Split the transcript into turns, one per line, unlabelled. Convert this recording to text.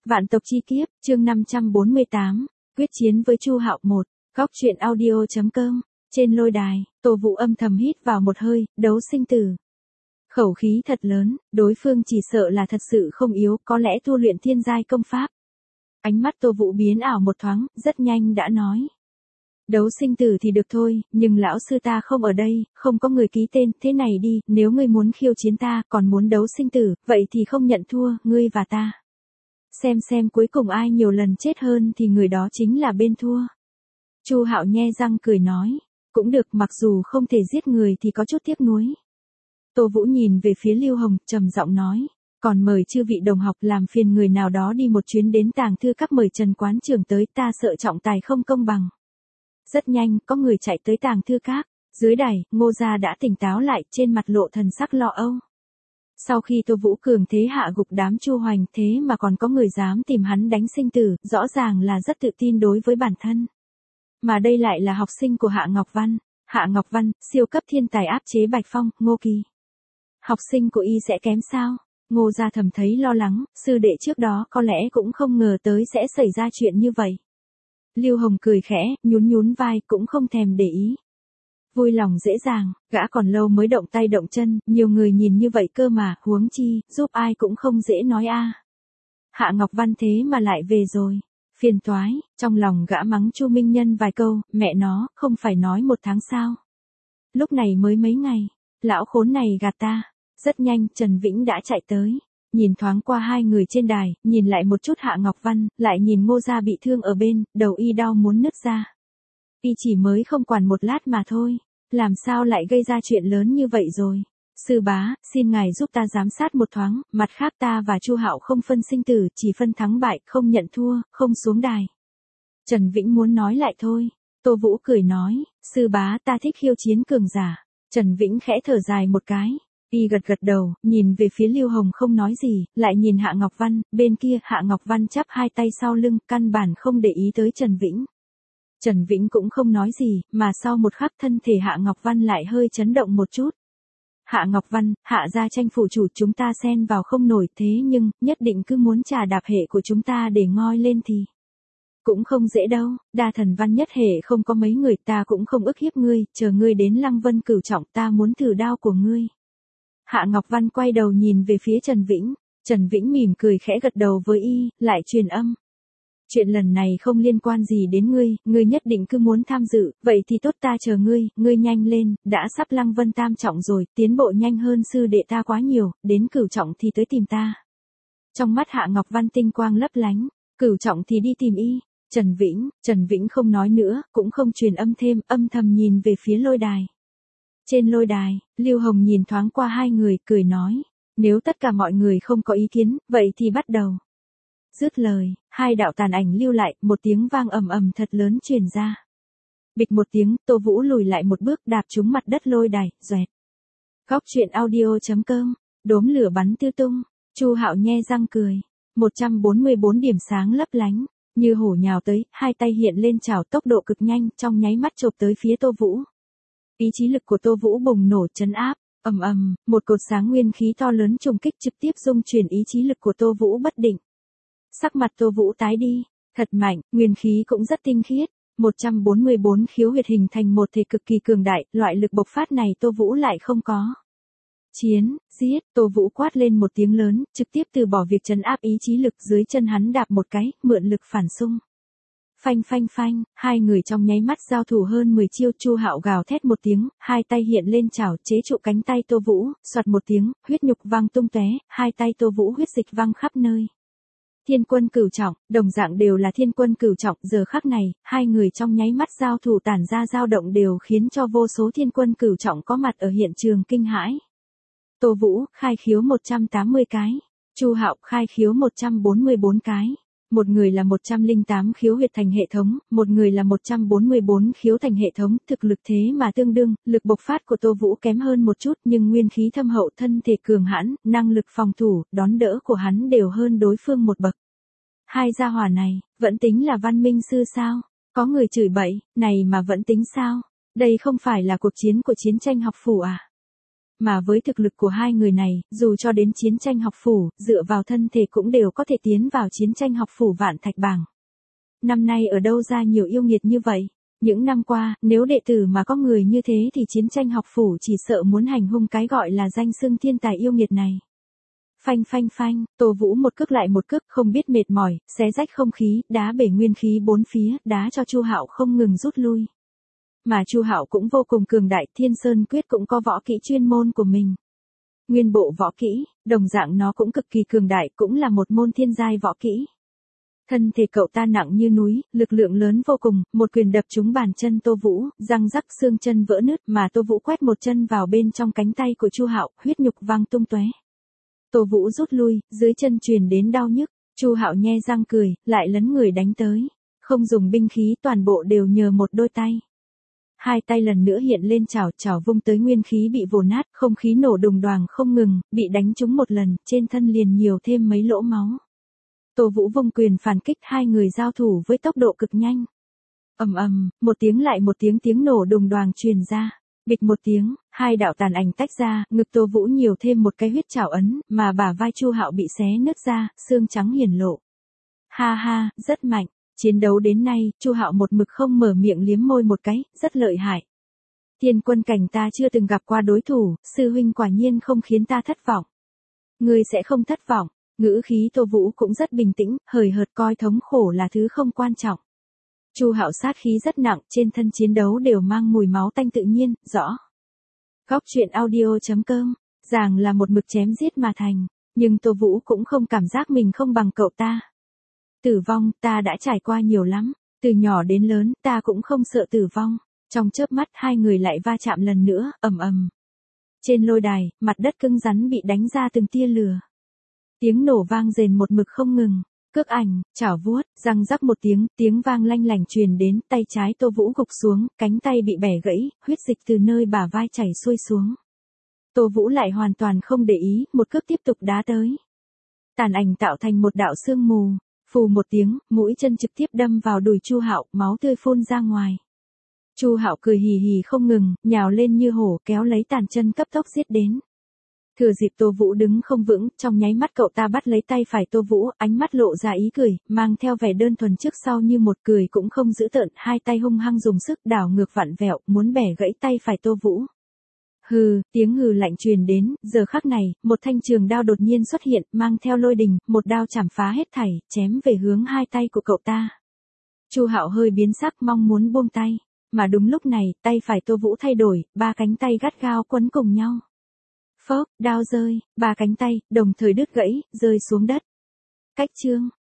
Vạn tộc chi kiếp, chương 548, quyết chiến với Chu Hạo 1, góc truyện audio.com, trên lôi đài, Tô Vũ âm thầm hít vào một hơi, đấu sinh tử. Khẩu khí thật lớn, đối phương chỉ sợ là thật sự không yếu, có lẽ tu luyện thiên giai công pháp. Ánh mắt Tô Vũ biến ảo một thoáng, rất nhanh đã nói. Đấu sinh tử thì được thôi, nhưng lão sư ta không ở đây, không có người ký tên, thế này đi, nếu ngươi muốn khiêu chiến ta, còn muốn đấu sinh tử, vậy thì không nhận thua, ngươi và ta. Xem cuối cùng ai nhiều lần chết hơn thì người đó chính là bên thua. Chu Hạo nhe răng cười nói, cũng được, mặc dù không thể giết người thì có chút tiếc nuối. Tô Vũ nhìn về phía Lưu Hồng, trầm giọng nói, còn mời chư vị đồng học làm phiền người nào đó đi một chuyến đến tàng thư các, mời Trần quán trưởng tới, ta sợ trọng tài không công bằng. Rất nhanh, có người chạy tới tàng thư các, dưới đài, Ngô Gia đã tỉnh táo lại, trên mặt lộ thần sắc lo âu. Sau khi Tô Vũ cường thế hạ gục đám Chu Hoành, thế mà còn có người dám tìm hắn đánh sinh tử, rõ ràng là rất tự tin đối với bản thân. Mà đây lại là học sinh của Hạ Ngọc Văn. Hạ Ngọc Văn, siêu cấp thiên tài áp chế Bạch Phong, Ngô Kỳ. Học sinh của y sẽ kém sao? Ngô Gia thầm thấy lo lắng, sư đệ trước đó có lẽ cũng không ngờ tới sẽ xảy ra chuyện như vậy. Lưu Hồng cười khẽ, nhún vai, cũng không thèm để ý. Vui lòng dễ dàng, gã còn lâu mới động tay động chân, nhiều người nhìn như vậy cơ mà, huống chi, giúp ai cũng không dễ nói a. Hạ Ngọc Văn thế mà lại về rồi. Phiền toái, trong lòng gã mắng Chu Minh Nhân vài câu, mẹ nó, không phải nói 1 tháng sao. Lúc này mới mấy ngày, lão khốn này gạt ta. Rất nhanh, Trần Vĩnh đã chạy tới. Nhìn thoáng qua hai người trên đài, nhìn lại một chút Hạ Ngọc Văn, lại nhìn Ngô Gia bị thương ở bên, đầu y đau muốn nứt ra. Y chỉ mới không quản 1 lát mà thôi, làm sao lại gây ra chuyện lớn như vậy rồi. Sư bá, xin ngài giúp ta giám sát một thoáng, mặt khác ta và Chu Hạo không phân sinh tử, chỉ phân thắng bại, không nhận thua, không xuống đài. Trần Vĩnh muốn nói lại thôi. Tô Vũ cười nói, sư bá ta thích khiêu chiến cường giả. Trần Vĩnh khẽ thở dài một cái. Y gật đầu, nhìn về phía Lưu Hồng không nói gì, lại nhìn Hạ Ngọc Văn, bên kia Hạ Ngọc Văn chắp hai tay sau lưng, căn bản không để ý tới Trần Vĩnh. Trần Vĩnh cũng không nói gì, mà sau một khắc thân thể Hạ Ngọc Văn lại hơi chấn động một chút. Hạ Ngọc Văn, Hạ gia tranh phủ chủ chúng ta xen vào không nổi, thế nhưng, nhất định cứ muốn trà đạp hệ của chúng ta để ngoi lên thì cũng không dễ đâu, đa thần văn nhất hệ không có mấy người, ta cũng không ức hiếp ngươi, chờ ngươi đến Lăng Vân cửu trọng ta muốn thử đao của ngươi. Hạ Ngọc Văn quay đầu nhìn về phía Trần Vĩnh, Trần Vĩnh mỉm cười khẽ gật đầu với y, lại truyền âm. Chuyện lần này không liên quan gì đến ngươi nhất định cứ muốn tham dự, vậy thì tốt, ta chờ ngươi nhanh lên, đã sắp Lăng Vân tam trọng rồi, tiến bộ nhanh hơn sư đệ ta quá nhiều, đến cửu trọng thì tới tìm ta. Trong mắt Hạ Ngọc Văn tinh quang lấp lánh, cửu trọng thì đi tìm y. Trần Vĩnh không nói nữa, cũng không truyền âm thêm, âm thầm nhìn về phía lôi đài. Trên lôi đài, Lưu Hồng nhìn thoáng qua hai người, cười nói, nếu tất cả mọi người không có ý kiến, vậy thì bắt đầu. Dứt lời, hai đạo tàn ảnh lưu lại, một tiếng vang ầm thật lớn truyền ra. Bịch một tiếng, Tô Vũ lùi lại một bước, đạp trúng mặt đất lôi đài, xoẹt. Góc truyện audio.com, đốm lửa bắn tứ tung, Chu Hạo nhe răng cười, 144 điểm sáng lấp lánh, như hổ nhào tới, hai tay hiện lên chảo, tốc độ cực nhanh, trong nháy mắt chộp tới phía Tô Vũ. Ý chí lực của Tô Vũ bùng nổ trấn áp, một cột sáng nguyên khí to lớn trùng kích trực tiếp dung chuyển ý chí lực của Tô Vũ bất định. Sắc mặt Tô Vũ tái đi, thật mạnh, nguyên khí cũng rất tinh khiết, 144 khiếu huyệt hình thành một thể cực kỳ cường đại, loại lực bộc phát này Tô Vũ lại không có. Chiến, giết, Tô Vũ quát lên một tiếng lớn, trực tiếp từ bỏ việc trấn áp ý chí lực, dưới chân hắn đạp một cái, mượn lực phản xung. Phanh, hai người trong nháy mắt giao thủ hơn 10 chiêu, Chu Hạo gào thét một tiếng, hai tay hiện lên chảo chế trụ cánh tay Tô Vũ, soạt một tiếng, huyết nhục văng tung tóe, hai tay Tô Vũ huyết dịch văng khắp nơi. Thiên quân cửu trọng, đồng dạng đều là thiên quân cửu trọng, giờ khắc này, hai người trong nháy mắt giao thủ tản ra dao động đều khiến cho vô số thiên quân cửu trọng có mặt ở hiện trường kinh hãi. Tô Vũ, khai khiếu 180 cái, Chu Hạo khai khiếu 144 cái. Một người là 108 khiếu huyệt thành hệ thống, một người là 144 khiếu thành hệ thống, thực lực thế mà tương đương, lực bộc phát của Tô Vũ kém hơn một chút nhưng nguyên khí thâm hậu, thân thể cường hãn, năng lực phòng thủ, đón đỡ của hắn đều hơn đối phương một bậc. Hai gia hỏa này, vẫn tính là văn minh sư sao? Có người chửi bậy, này mà vẫn tính sao? Đây không phải là cuộc chiến của chiến tranh học phủ à? Mà với thực lực của hai người này, dù cho đến chiến tranh học phủ, dựa vào thân thể cũng đều có thể tiến vào chiến tranh học phủ vạn thạch bảng. Năm nay ở đâu ra nhiều yêu nghiệt như vậy? Những năm qua, nếu đệ tử mà có người như thế thì chiến tranh học phủ chỉ sợ muốn hành hung cái gọi là danh xưng thiên tài yêu nghiệt này. Phanh phanh phanh, Tô Vũ một cước lại một cước, không biết mệt mỏi, xé rách không khí, đá bể nguyên khí bốn phía, đá cho Chu Hạo không ngừng rút lui. Mà Chu Hạo cũng vô cùng cường đại, Thiên Sơn Quyết cũng có võ kỹ chuyên môn của mình. Nguyên bộ võ kỹ, đồng dạng nó cũng cực kỳ cường đại, cũng là một môn thiên giai võ kỹ. Thân thể cậu ta nặng như núi, lực lượng lớn vô cùng, một quyền đập trúng bàn chân Tô Vũ, răng rắc xương chân vỡ nứt, mà Tô Vũ quét một chân vào bên trong cánh tay của Chu Hạo, huyết nhục văng tung tóe. Tô Vũ rút lui, dưới chân truyền đến đau nhức, Chu Hạo nhe răng cười, lại lấn người đánh tới, không dùng binh khí, toàn bộ đều nhờ một đôi tay. Hai tay lần nữa hiện lên chảo vung tới, nguyên khí bị vồ nát, không khí nổ đùng đoàng không ngừng, bị đánh trúng một lần, trên thân liền nhiều thêm mấy lỗ máu. Tô Vũ vung quyền phản kích, hai người giao thủ với tốc độ cực nhanh. Ầm ầm, một tiếng lại một tiếng nổ đùng đoàng truyền ra. Bịch một tiếng, hai đạo tàn ảnh tách ra, ngực Tô Vũ nhiều thêm một cái huyết trảo ấn, mà bả vai Chu Hạo bị xé nứt ra, xương trắng hiển lộ. Ha ha, rất mạnh. Chiến đấu đến nay, Chu Hạo một mực không mở miệng, liếm môi một cái, rất lợi hại. Thiên quân cảnh ta chưa từng gặp qua đối thủ, sư huynh quả nhiên không khiến ta thất vọng. Ngươi sẽ không thất vọng. Ngữ khí Tô Vũ cũng rất bình tĩnh, hời hợt coi thống khổ là thứ không quan trọng. Chu Hạo sát khí rất nặng, trên thân chiến đấu đều mang mùi máu tanh tự nhiên, rõ. Góc truyện audio.com, ràng là một mực chém giết mà thành, nhưng Tô Vũ cũng không cảm giác mình không bằng cậu ta. Tử vong, ta đã trải qua nhiều lắm, từ nhỏ đến lớn, ta cũng không sợ tử vong. Trong chớp mắt hai người lại va chạm lần nữa, ầm ầm. Trên lôi đài, mặt đất cứng rắn bị đánh ra từng tia lửa. Tiếng nổ vang rền một mực không ngừng, cước ảnh, chảo vuốt, răng rắc một tiếng vang lanh lảnh truyền đến, tay trái Tô Vũ gục xuống, cánh tay bị bẻ gãy, huyết dịch từ nơi bả vai chảy xuôi xuống. Tô Vũ lại hoàn toàn không để ý, một cước tiếp tục đá tới. Tàn ảnh tạo thành một đạo sương mù, phù một tiếng, mũi chân trực tiếp đâm vào đùi Chu Hạo, máu tươi phun ra ngoài. Chu Hạo cười hì hì không ngừng, nhào lên như hổ, kéo lấy tàn chân cấp tốc giết đến. Thừa dịp Tô Vũ đứng không vững, trong nháy mắt cậu ta bắt lấy tay phải Tô Vũ, ánh mắt lộ ra ý cười, mang theo vẻ đơn thuần trước sau như một, cười cũng không giữ tợn, hai tay hung hăng dùng sức đảo ngược vặn vẹo, muốn bẻ gãy tay phải Tô Vũ. Hừ, tiếng hừ lạnh truyền đến, giờ khắc này, một thanh trường đao đột nhiên xuất hiện, mang theo lôi đình, một đao chảm phá hết thảy, chém về hướng hai tay của cậu ta. Chu Hạo hơi biến sắc, mong muốn buông tay, mà đúng lúc này, tay phải Tô Vũ thay đổi, ba cánh tay gắt gao quấn cùng nhau. Phốc, đao rơi, ba cánh tay, đồng thời đứt gãy, rơi xuống đất. Cách chương.